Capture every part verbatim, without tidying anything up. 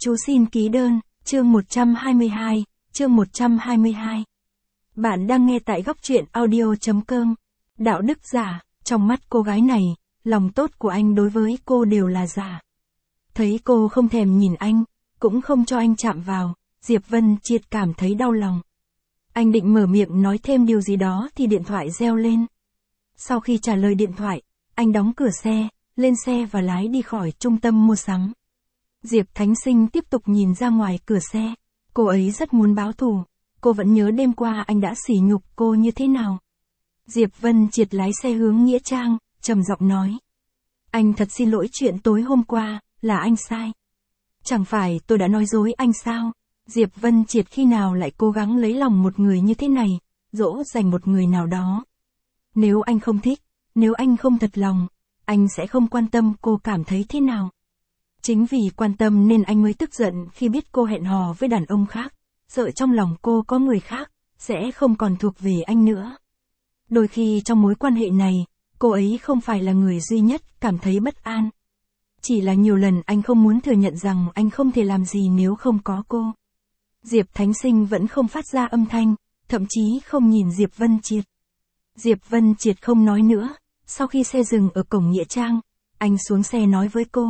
Chú xin ký đơn, chương một trăm hai mươi hai, chương một trăm hai mươi hai. Bạn đang nghe tại góc truyện audio.com. Đạo đức giả, trong mắt cô gái này, lòng tốt của anh đối với cô đều là giả. Thấy cô không thèm nhìn anh, cũng không cho anh chạm vào, Diệp Vân Triệt cảm thấy đau lòng. Anh định mở miệng nói thêm điều gì đó thì điện thoại reo lên. Sau khi trả lời điện thoại, anh đóng cửa xe, lên xe và lái đi khỏi trung tâm mua sắm. Diệp Thánh Sinh tiếp tục nhìn ra ngoài cửa xe. Cô ấy rất muốn báo thù. Cô vẫn nhớ đêm qua anh đã sỉ nhục cô như thế nào. Diệp Vân Triệt lái xe hướng Nghĩa Trang, trầm giọng nói. Anh thật xin lỗi chuyện tối hôm qua, là anh sai. Chẳng phải tôi đã nói dối anh sao? Diệp Vân Triệt khi nào lại cố gắng lấy lòng một người như thế này, dỗ dành một người nào đó. Nếu anh không thích, nếu anh không thật lòng, anh sẽ không quan tâm cô cảm thấy thế nào. Chính vì quan tâm nên anh mới tức giận khi biết cô hẹn hò với đàn ông khác, sợ trong lòng cô có người khác, sẽ không còn thuộc về anh nữa. Đôi khi trong mối quan hệ này, cô ấy không phải là người duy nhất cảm thấy bất an. Chỉ là nhiều lần anh không muốn thừa nhận rằng anh không thể làm gì nếu không có cô. Diệp Thánh Sinh vẫn không phát ra âm thanh, thậm chí không nhìn Diệp Vân Triệt. Diệp Vân Triệt không nói nữa, sau khi xe dừng ở cổng Nghĩa Trang, anh xuống xe nói với cô.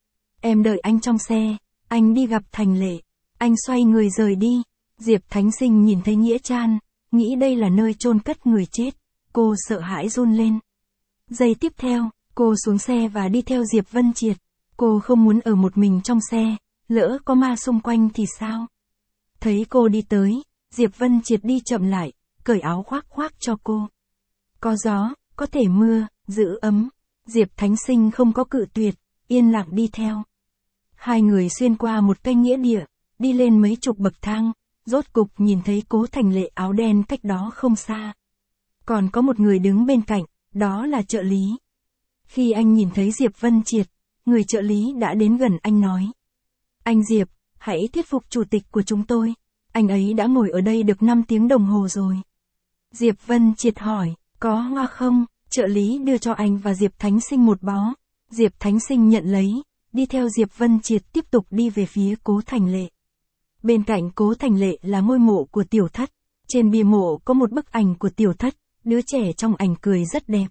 Em đợi anh trong xe, anh đi gặp Thành Lệ. Anh xoay người rời đi. Diệp Thánh Sinh nhìn thấy Nghĩa Trang, nghĩ đây là nơi chôn cất người chết. Cô sợ hãi run lên. Giây tiếp theo, cô xuống xe và đi theo Diệp Vân Triệt. Cô không muốn ở một mình trong xe, lỡ có ma xung quanh thì sao? Thấy cô đi tới, Diệp Vân Triệt đi chậm lại, cởi áo khoác khoác cho cô. Có gió, có thể mưa, giữ ấm. Diệp Thánh Sinh không có cự tuyệt, yên lặng đi theo. Hai người xuyên qua một cây nghĩa địa, đi lên mấy chục bậc thang, rốt cục nhìn thấy Cố Thành Lệ áo đen cách đó không xa. Còn có một người đứng bên cạnh, đó là trợ lý. Khi anh nhìn thấy Diệp Vân Triệt, người trợ lý đã đến gần anh nói. Anh Diệp, hãy thuyết phục chủ tịch của chúng tôi, anh ấy đã ngồi ở đây được năm tiếng đồng hồ rồi. Diệp Vân Triệt hỏi, có hoa không? Trợ lý đưa cho anh và Diệp Thánh Sinh một bó. Diệp Thánh Sinh nhận lấy, đi theo Diệp Vân Triệt tiếp tục đi về phía Cố Thành Lệ. Bên cạnh Cố Thành Lệ là ngôi mộ của Tiểu Thất. Trên bia mộ có một bức ảnh của Tiểu Thất, đứa trẻ trong ảnh cười rất đẹp.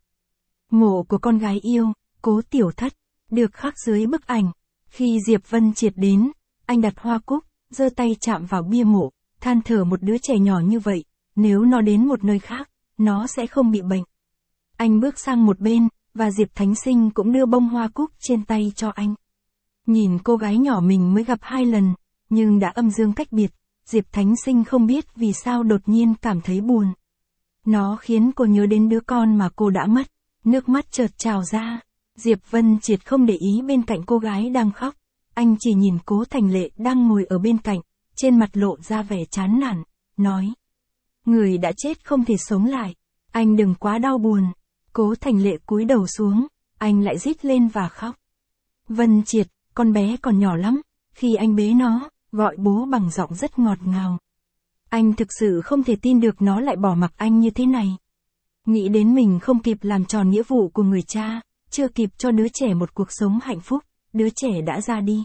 Mộ của con gái yêu, Cố Tiểu Thất, được khắc dưới bức ảnh. Khi Diệp Vân Triệt đến, anh đặt hoa cúc, giơ tay chạm vào bia mộ, than thở một đứa trẻ nhỏ như vậy, nếu nó đến một nơi khác, nó sẽ không bị bệnh. Anh bước sang một bên, và Diệp Thánh Sinh cũng đưa bông hoa cúc trên tay cho anh. Nhìn cô gái nhỏ mình mới gặp hai lần, nhưng đã âm dương cách biệt, Diệp Thánh Sinh không biết vì sao đột nhiên cảm thấy buồn. Nó khiến cô nhớ đến đứa con mà cô đã mất, nước mắt chợt trào ra. Diệp Vân Triệt không để ý bên cạnh cô gái đang khóc, anh chỉ nhìn Cố Thành Lệ đang ngồi ở bên cạnh, trên mặt lộ ra vẻ chán nản, nói. Người đã chết không thể sống lại, anh đừng quá đau buồn. Cố Thành Lệ cúi đầu xuống, anh lại rít lên và khóc. Vân Triệt, con bé còn nhỏ lắm, khi anh bế nó, gọi bố bằng giọng rất ngọt ngào. Anh thực sự không thể tin được nó lại bỏ mặc anh như thế này. Nghĩ đến mình không kịp làm tròn nghĩa vụ của người cha, chưa kịp cho đứa trẻ một cuộc sống hạnh phúc, đứa trẻ đã ra đi.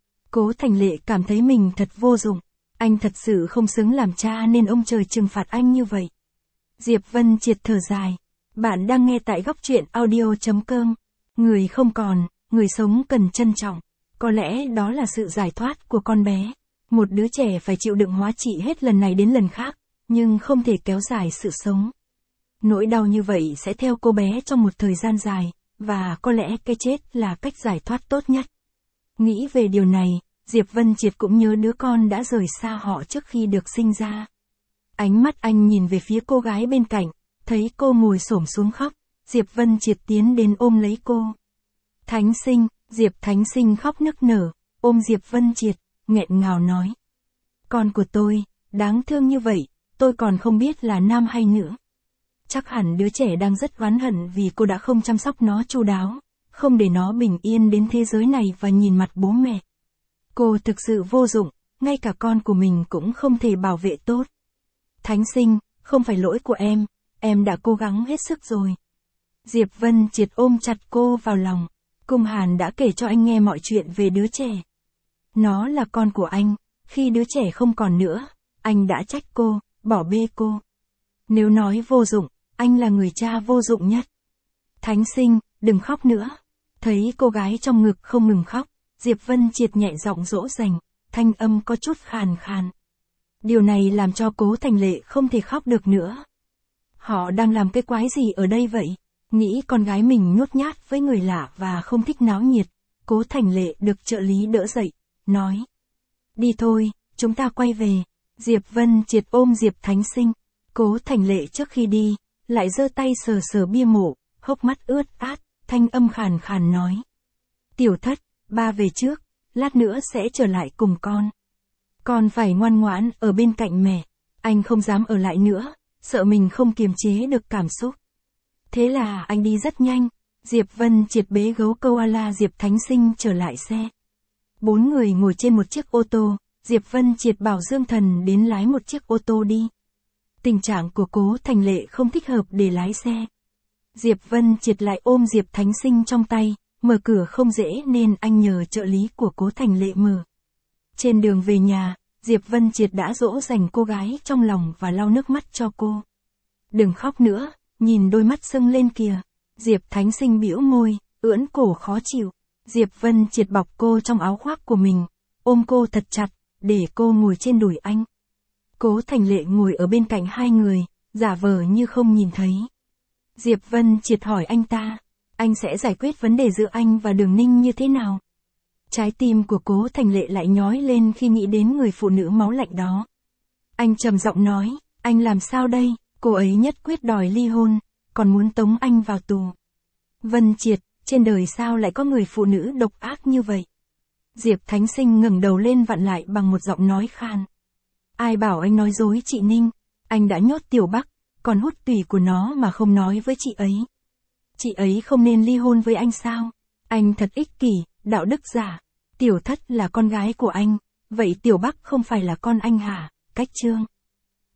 Cố Thành Lệ cảm thấy mình thật vô dụng, anh thật sự không xứng làm cha nên ông trời trừng phạt anh như vậy. Diệp Vân Triệt thở dài. Bạn đang nghe tại góc truyện audio.com. Người không còn, người sống cần trân trọng. Có lẽ đó là sự giải thoát của con bé. Một đứa trẻ phải chịu đựng hóa trị hết lần này đến lần khác, nhưng không thể kéo dài sự sống. Nỗi đau như vậy sẽ theo cô bé trong một thời gian dài, và có lẽ cái chết là cách giải thoát tốt nhất. Nghĩ về điều này, Diệp Vân Triệt cũng nhớ đứa con đã rời xa họ trước khi được sinh ra. Ánh mắt anh nhìn về phía cô gái bên cạnh. Thấy cô ngồi xổm xuống khóc, Diệp Vân Triệt tiến đến ôm lấy cô. Thánh Sinh, Diệp Thánh Sinh khóc nức nở, ôm Diệp Vân Triệt, nghẹn ngào nói. Con của tôi, đáng thương như vậy, tôi còn không biết là nam hay nữ. Chắc hẳn đứa trẻ đang rất oán hận vì cô đã không chăm sóc nó chu đáo, không để nó bình yên đến thế giới này và nhìn mặt bố mẹ. Cô thực sự vô dụng, ngay cả con của mình cũng không thể bảo vệ tốt. Thánh Sinh, không phải lỗi của em. Em đã cố gắng hết sức rồi. Diệp Vân Triệt ôm chặt cô vào lòng. Cung Hàn đã kể cho anh nghe mọi chuyện về đứa trẻ. Nó là con của anh, khi đứa trẻ không còn nữa, anh đã trách cô, bỏ bê cô. Nếu nói vô dụng, anh là người cha vô dụng nhất. Thánh Sinh, đừng khóc nữa. Thấy cô gái trong ngực không ngừng khóc, Diệp Vân Triệt nhẹ giọng dỗ dành, thanh âm có chút khàn khàn. Điều này làm cho Cố Thành Lệ không thể khóc được nữa. Họ đang làm cái quái gì ở đây vậy? Nghĩ con gái mình nhút nhát với người lạ và không thích náo nhiệt, Cố Thành Lệ được trợ lý đỡ dậy, nói. Đi thôi, chúng ta quay về. Diệp Vân Triệt ôm Diệp Thánh Sinh. Cố Thành Lệ trước khi đi, lại giơ tay sờ sờ bia mộ, hốc mắt ướt át, thanh âm khàn khàn nói. Tiểu Thất, ba về trước, lát nữa sẽ trở lại cùng con. Con phải ngoan ngoãn ở bên cạnh mẹ. Anh không dám ở lại nữa, sợ mình không kiềm chế được cảm xúc. Thế là anh đi rất nhanh. Diệp Vân Triệt bế gấu koala Diệp Thánh Sinh trở lại xe. Bốn người ngồi trên một chiếc ô tô, Diệp Vân Triệt bảo Dương Thần đến lái một chiếc ô tô đi. Tình trạng của Cố Thành Lệ không thích hợp để lái xe. Diệp Vân Triệt lại ôm Diệp Thánh Sinh trong tay, mở cửa không dễ nên anh nhờ trợ lý của Cố Thành Lệ mở. Trên đường về nhà, Diệp Vân Triệt đã dỗ dành cô gái trong lòng và lau nước mắt cho cô. Đừng khóc nữa, nhìn đôi mắt sưng lên kìa. Diệp Thánh Sinh bĩu môi, ưỡn cổ khó chịu. Diệp Vân Triệt bọc cô trong áo khoác của mình, ôm cô thật chặt, để cô ngồi trên đùi anh. Cố Thành Lệ ngồi ở bên cạnh hai người, giả vờ như không nhìn thấy. Diệp Vân Triệt hỏi anh ta, anh sẽ giải quyết vấn đề giữa anh và Đường Ninh như thế nào? Trái tim của Cố Thành Lệ lại nhói lên khi nghĩ đến người phụ nữ máu lạnh đó. Anh trầm giọng nói, anh làm sao đây, cô ấy nhất quyết đòi ly hôn, còn muốn tống anh vào tù. Vân Triệt, trên đời sao lại có người phụ nữ độc ác như vậy? Diệp Thánh Sinh ngẩng đầu lên vặn lại bằng một giọng nói khan. Ai bảo anh nói dối chị Ninh, anh đã nhốt Tiểu Bắc, còn hút tủy của nó mà không nói với chị ấy. Chị ấy không nên ly hôn với anh sao? Anh thật ích kỷ, đạo đức giả. Tiểu Thất là con gái của anh, vậy Tiểu Bắc không phải là con anh hả? Cách Trương.